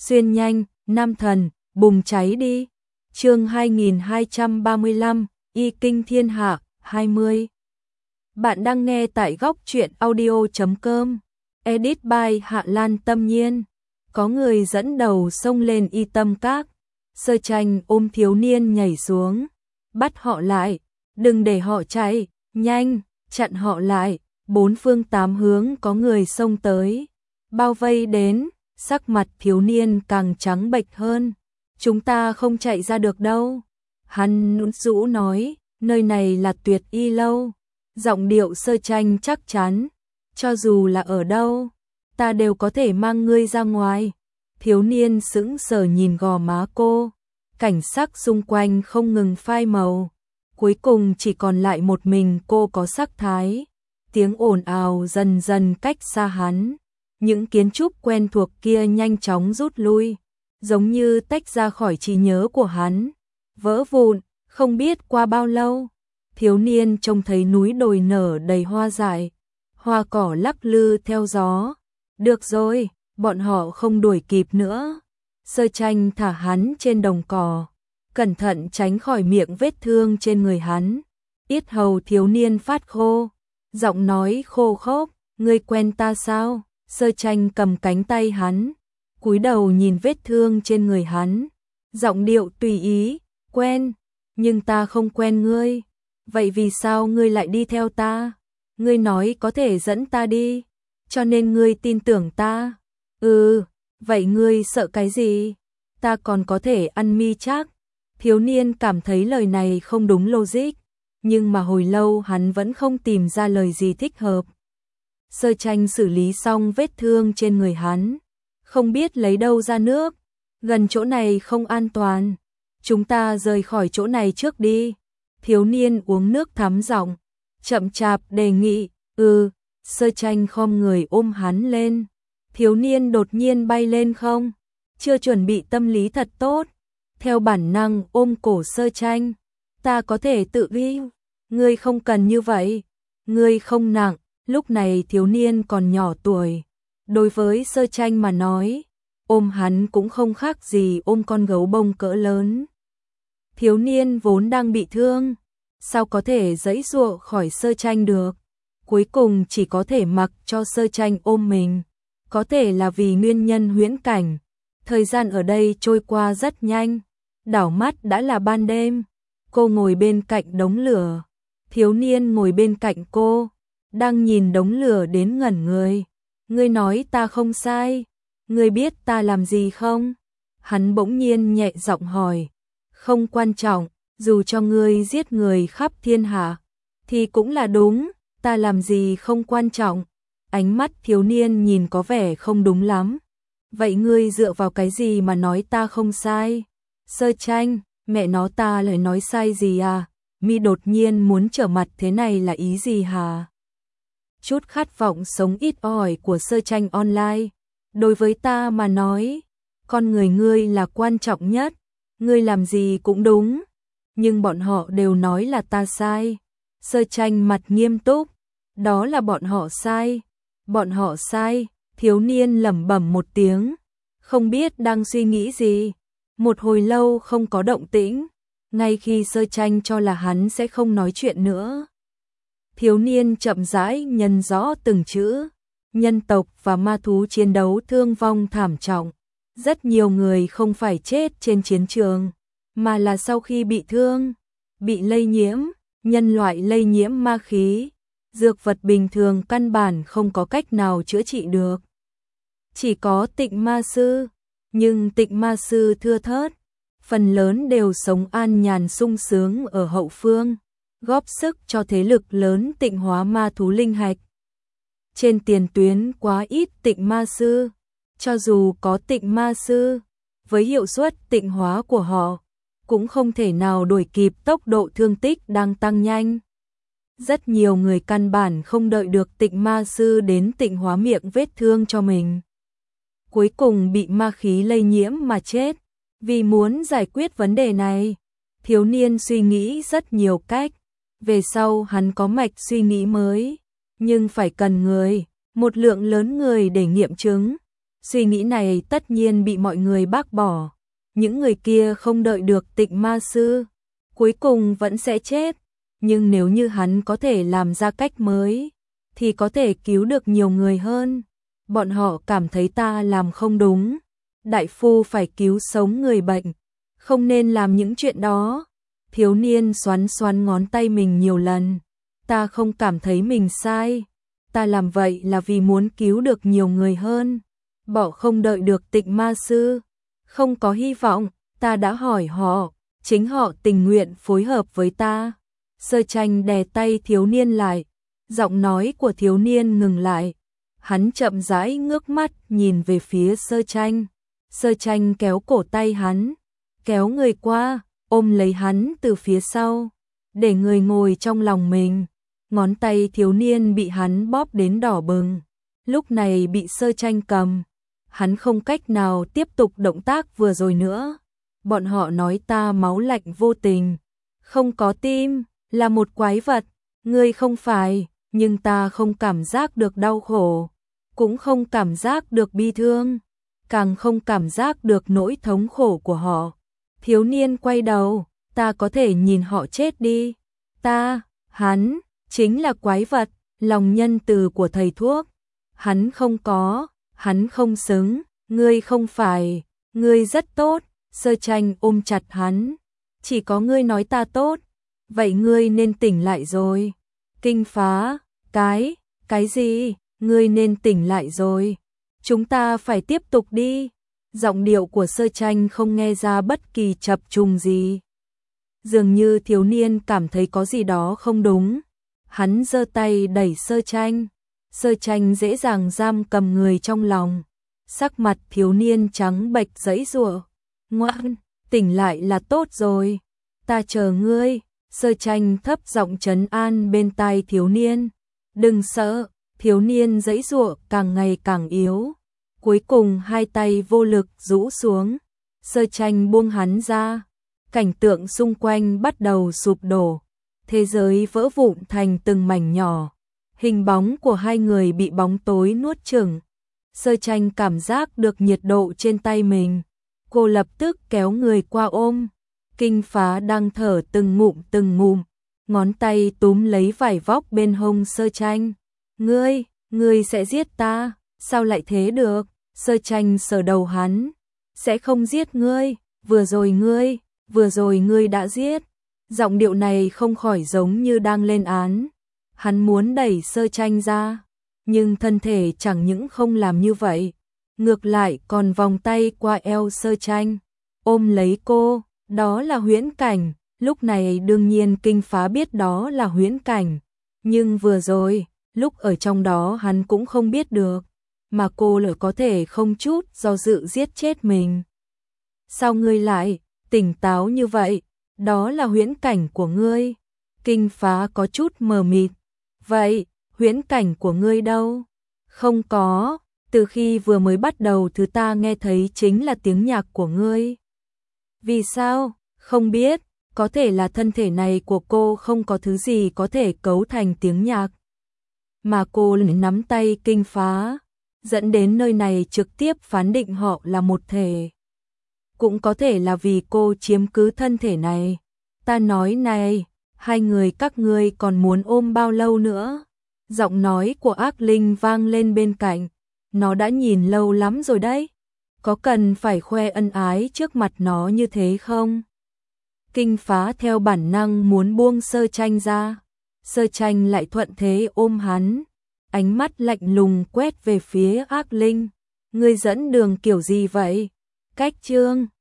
xuyên nhanh, nam thần, bùng cháy đi. Chương 2235, Y Kinh Thiên Hạ, 20. Bạn đang nghe tại góc truyện audio.com. Edit by Hạ Lan Tâm Nhiên. Có người dẫn đầu xông lên Y Tâm Các. Sơ Tranh ôm thiếu niên nhảy xuống, bắt họ lại, đừng để họ chạy, nhanh, chặn họ lại. Bốn phương tám hướng có người xông tới, bao vây đến, sắc mặt thiếu niên càng trắng bệch hơn. Chúng ta không chạy ra được đâu. Hắn nũng rũ nói, nơi này là Tuyệt Y lâu. Giọng điệu Sơ Tranh chắc chắn, cho dù là ở đâu, ta đều có thể mang ngươi ra ngoài. Thiếu niên sững sờ nhìn gò má cô, cảnh sắc xung quanh không ngừng phai màu. Cuối cùng chỉ còn lại một mình cô có sắc thái. Tiếng ồn ào dần dần cách xa hắn. Những kiến trúc quen thuộc kia nhanh chóng rút lui, giống như tách ra khỏi trí nhớ của hắn. Vỡ vụn, không biết qua bao lâu, thiếu niên trông thấy núi đồi nở đầy hoa dại, hoa cỏ lắc lư theo gió. Được rồi, bọn họ không đuổi kịp nữa. Sơ Tranh thả hắn trên đồng cỏ, cẩn thận tránh khỏi miệng vết thương trên người hắn. Yết hầu thiếu niên phát khô, giọng nói khô khốc, ngươi quen ta sao? Sơ Tranh cầm cánh tay hắn, cúi đầu nhìn vết thương trên người hắn, giọng điệu tùy ý, quen, nhưng ta không quen ngươi. Vậy vì sao ngươi lại đi theo ta? Ngươi nói có thể dẫn ta đi, cho nên ngươi tin tưởng ta. Vậy ngươi sợ cái gì? Ta còn có thể ăn mi chắc. Thiếu niên cảm thấy lời này không đúng logic, nhưng mà hồi lâu hắn vẫn không tìm ra lời gì thích hợp. Sơ Tranh xử lý xong vết thương trên người hắn, không biết lấy đâu ra nước, gần chỗ này không an toàn, chúng ta rời khỏi chỗ này trước đi. Thiếu niên uống nước thắm giọng, chậm chạp đề nghị. Sơ Tranh khom người ôm hắn lên. Thiếu niên đột nhiên bay lên không, chưa chuẩn bị tâm lý thật tốt, theo bản năng ôm cổ Sơ Tranh. Ta có thể tự đi, ngươi không cần như vậy, ngươi không nặng. Lúc này thiếu niên còn nhỏ tuổi, đối với Sơ Tranh mà nói, ôm hắn cũng không khác gì ôm con gấu bông cỡ lớn. Thiếu niên vốn đang bị thương, sao có thể giãy giụa khỏi Sơ Tranh được, cuối cùng chỉ có thể mặc cho Sơ Tranh ôm mình. Có thể là vì nguyên nhân huyễn cảnh, thời gian ở đây trôi qua rất nhanh, đảo mắt đã là ban đêm. Cô ngồi bên cạnh đống lửa, thiếu niên ngồi bên cạnh cô, đang nhìn đống lửa đến ngẩn người. Ngươi nói ta không sai, ngươi biết ta làm gì không? Hắn bỗng nhiên nhẹ giọng hỏi. Không quan trọng, dù cho ngươi giết người khắp thiên hạ, thì cũng là đúng, ta làm gì không quan trọng. Ánh mắt thiếu niên nhìn có vẻ không đúng lắm. Vậy ngươi dựa vào cái gì mà nói ta không sai? Sơ Tranh, mẹ nó ta lại nói sai gì à? Mi đột nhiên muốn trở mặt thế này là ý gì hả? Chút khát vọng sống ít ỏi của Sơ Tranh online. Đối với ta mà nói, con người ngươi là quan trọng nhất, ngươi làm gì cũng đúng, nhưng bọn họ đều nói là ta sai. Sơ Tranh mặt nghiêm túc, đó là bọn họ sai. Bọn họ sai. Thiếu niên lẩm bẩm một tiếng, không biết đang suy nghĩ gì. Một hồi lâu không có động tĩnh, ngay khi Sơ Tranh cho là hắn sẽ không nói chuyện nữa. Thiếu niên chậm rãi nhân rõ từng chữ. Nhân tộc và ma thú chiến đấu thương vong thảm trọng. Rất nhiều người không phải chết trên chiến trường, mà là sau khi bị thương, bị lây nhiễm. Nhân loại lây nhiễm ma khí, dược vật bình thường căn bản không có cách nào chữa trị được. Chỉ có Tịnh Ma Sư, nhưng Tịnh Ma Sư thưa thớt, phần lớn đều sống an nhàn sung sướng ở hậu phương, góp sức cho thế lực lớn tịnh hóa ma thú linh hạch. Trên tiền tuyến quá ít Tịnh Ma Sư, cho dù có Tịnh Ma Sư, với hiệu suất tịnh hóa của họ, cũng không thể nào đuổi kịp tốc độ thương tích đang tăng nhanh. Rất nhiều người căn bản không đợi được Tịnh Ma Sư đến tịnh hóa miệng vết thương cho mình, cuối cùng bị ma khí lây nhiễm mà chết. Vì muốn giải quyết vấn đề này, thiếu niên suy nghĩ rất nhiều cách. Về sau hắn có mạch suy nghĩ mới, nhưng phải cần người, một lượng lớn người để nghiệm chứng. Suy nghĩ này tất nhiên bị mọi người bác bỏ. Những người kia không đợi được Tịnh ma sư, cuối cùng vẫn sẽ chết. Nhưng nếu như hắn có thể làm ra cách mới, thì có thể cứu được nhiều người hơn. Bọn họ cảm thấy ta làm không đúng. Đại phu phải cứu sống người bệnh, không nên làm những chuyện đó. Thiếu niên xoắn xoắn ngón tay mình nhiều lần. Ta không cảm thấy mình sai. Ta làm vậy là vì muốn cứu được nhiều người hơn. Bỏ không đợi được Tịnh ma sư. Không có hy vọng, ta đã hỏi họ, chính họ tình nguyện phối hợp với ta. Sơ Tranh đè tay thiếu niên lại, giọng nói của thiếu niên ngừng lại. Hắn chậm rãi ngước mắt nhìn về phía Sơ Tranh. Sơ Tranh kéo cổ tay hắn, kéo người qua, ôm lấy hắn từ phía sau, để người ngồi trong lòng mình. Ngón tay thiếu niên bị hắn bóp đến đỏ bừng, lúc này bị Sơ Tranh cầm. Hắn không cách nào tiếp tục động tác vừa rồi nữa. Bọn họ nói ta máu lạnh vô tình, không có tim, là một quái vật. Ngươi không phải, nhưng ta không cảm giác được đau khổ, cũng không cảm giác được bi thương, càng không cảm giác được nỗi thống khổ của họ. Thiếu niên quay đầu, ta có thể nhìn họ chết đi. Hắn, chính là quái vật, lòng nhân từ của thầy thuốc. Hắn không xứng, ngươi không phải, ngươi rất tốt. Sơ Tranh ôm chặt hắn, chỉ có ngươi nói ta tốt, vậy ngươi nên tỉnh lại rồi. Kinh Phá, cái gì, ngươi nên tỉnh lại rồi, chúng ta phải tiếp tục đi. Giọng điệu của Sơ Tranh không nghe ra bất kỳ chập trùng gì. Dường như thiếu niên cảm thấy có gì đó không đúng. Hắn giơ tay đẩy Sơ Tranh. Sơ Tranh dễ dàng giam cầm người trong lòng. Sắc mặt thiếu niên trắng bệch giãy giụa. Ngoan, tỉnh lại là tốt rồi. Ta chờ ngươi. Sơ Tranh thấp giọng trấn an bên tai thiếu niên. Đừng sợ. Thiếu niên giãy giụa càng ngày càng yếu. Cuối cùng hai tay vô lực rũ xuống. Sơ Tranh buông hắn ra. Cảnh tượng xung quanh bắt đầu sụp đổ. Thế giới vỡ vụn thành từng mảnh nhỏ. Hình bóng của hai người bị bóng tối nuốt chửng. Sơ Tranh cảm giác được nhiệt độ trên tay mình. Cô lập tức kéo người qua ôm. Kinh Phá đang thở từng ngụm. Ngón tay túm lấy vải vóc bên hông Sơ Tranh. Ngươi sẽ giết ta, sao lại thế được? Sơ Tranh sờ đầu hắn. Sẽ không giết ngươi, vừa rồi ngươi đã giết. Giọng điệu này không khỏi giống như đang lên án. Hắn muốn đẩy Sơ Tranh ra, nhưng thân thể chẳng những không làm như vậy, ngược lại còn vòng tay qua eo Sơ Tranh, ôm lấy cô. Đó là huyễn cảnh. Lúc này đương nhiên Kinh Phá biết đó là huyễn cảnh, nhưng vừa rồi, lúc ở trong đó hắn cũng không biết được, mà cô lại có thể không chút do dự giết chết mình. Sao ngươi lại tỉnh táo như vậy? Đó là huyễn cảnh của ngươi. Kinh Phá có chút mờ mịt. Vậy, huyễn cảnh của ngươi đâu? Không có, từ khi vừa mới bắt đầu thứ ta nghe thấy chính là tiếng nhạc của ngươi. Vì sao? Không biết, có thể là thân thể này của cô không có thứ gì có thể cấu thành tiếng nhạc. Mà cô nắm tay Kinh Phá, dẫn đến nơi này trực tiếp phán định họ là một thể. Cũng có thể là vì cô chiếm cứ thân thể này. Ta nói này, hai người các ngươi còn muốn ôm bao lâu nữa? Giọng nói của Ác Linh vang lên bên cạnh. Nó đã nhìn lâu lắm rồi đấy. Có cần phải khoe ân ái trước mặt nó như thế không? Kinh Phá theo bản năng muốn buông Sơ Tranh ra. Sơ Tranh lại thuận thế ôm hắn. Ánh mắt lạnh lùng quét về phía Ác Linh. Ngươi dẫn đường kiểu gì vậy? Cách chương